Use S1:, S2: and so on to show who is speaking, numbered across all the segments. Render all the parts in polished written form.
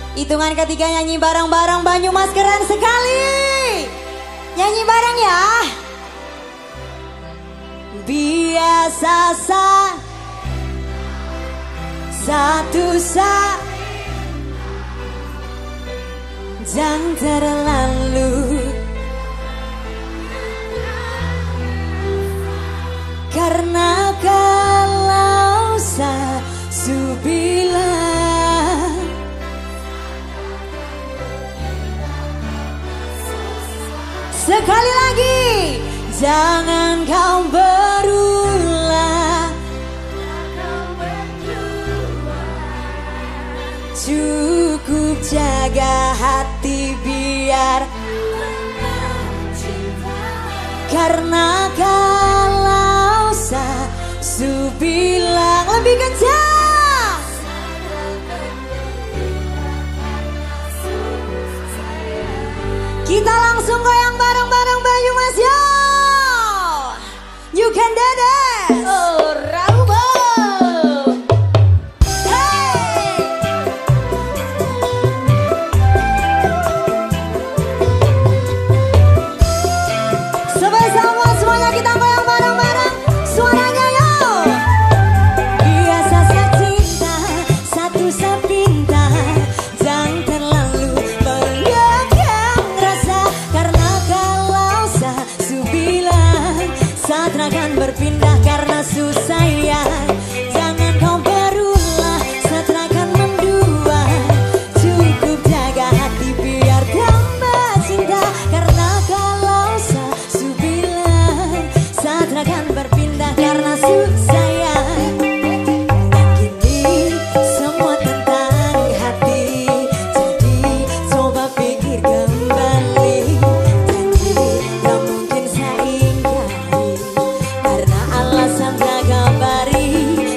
S1: Hitungan ketiga nyanyi bareng-bareng Banyumas keren sekali. Nyanyi bareng ya. Biasa satu jangan terlalu karena kalau bilang sekali lagi jangan kau berulang, cukup jaga hati biar karena kalau bilang lebih kencang kita langsung goyang bareng-bareng Banyumas yo. You can do this. Oh, Rambo. Hey. Sama-sama semuanya kita goyang bareng-bareng. Suaranya yo. Biasa cinta satu sepinta jangan terlalu menggenggam rasa karena kalau bilang saat akan berpindah karena susah ya. Jangan kau berulah saat akan mendua, cukup jaga hati biar tambah cinta karena kalau bilang saat akan berpindah karena susah ya. Dan kini semua tentang hati, jadi coba pikir kembali. Janji gak mungkin saya ingkari karena alasan tak kabari.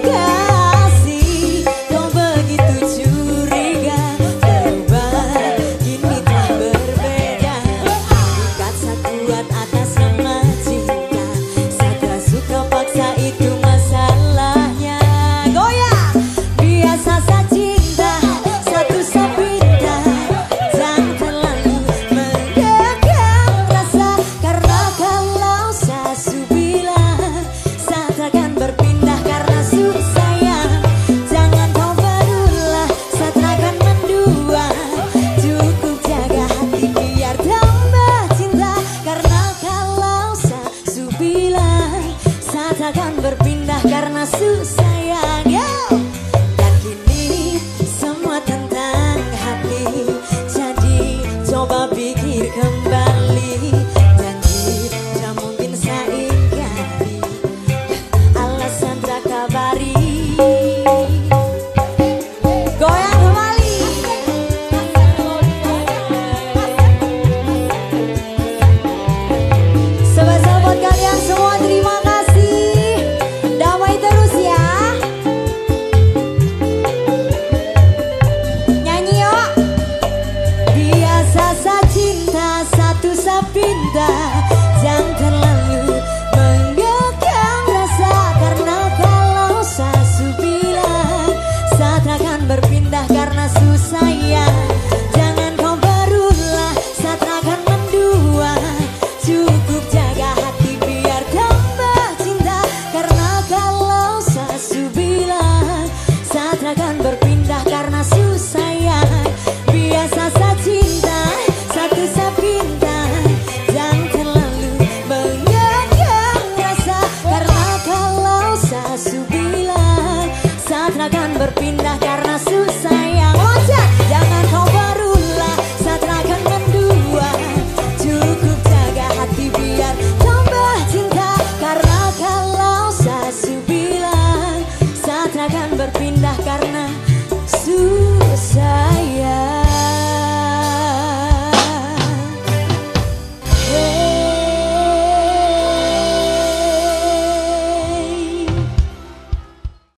S1: Kasih kau begitu curiga, berubah kini telah berbeda. Bukan sekuat atas nama cinta, saat suka paksa itu masalahnya. Goyang biasa cinta satu sepinta jangan terlalu menggenggam rasa karena kalau bilang saat akan berpindah karena susah ya. Jangan kau berulah saat akan mendua, cukup jaga hati biar tambah cinta karena kalau bilang saat akan berpindah karena susah.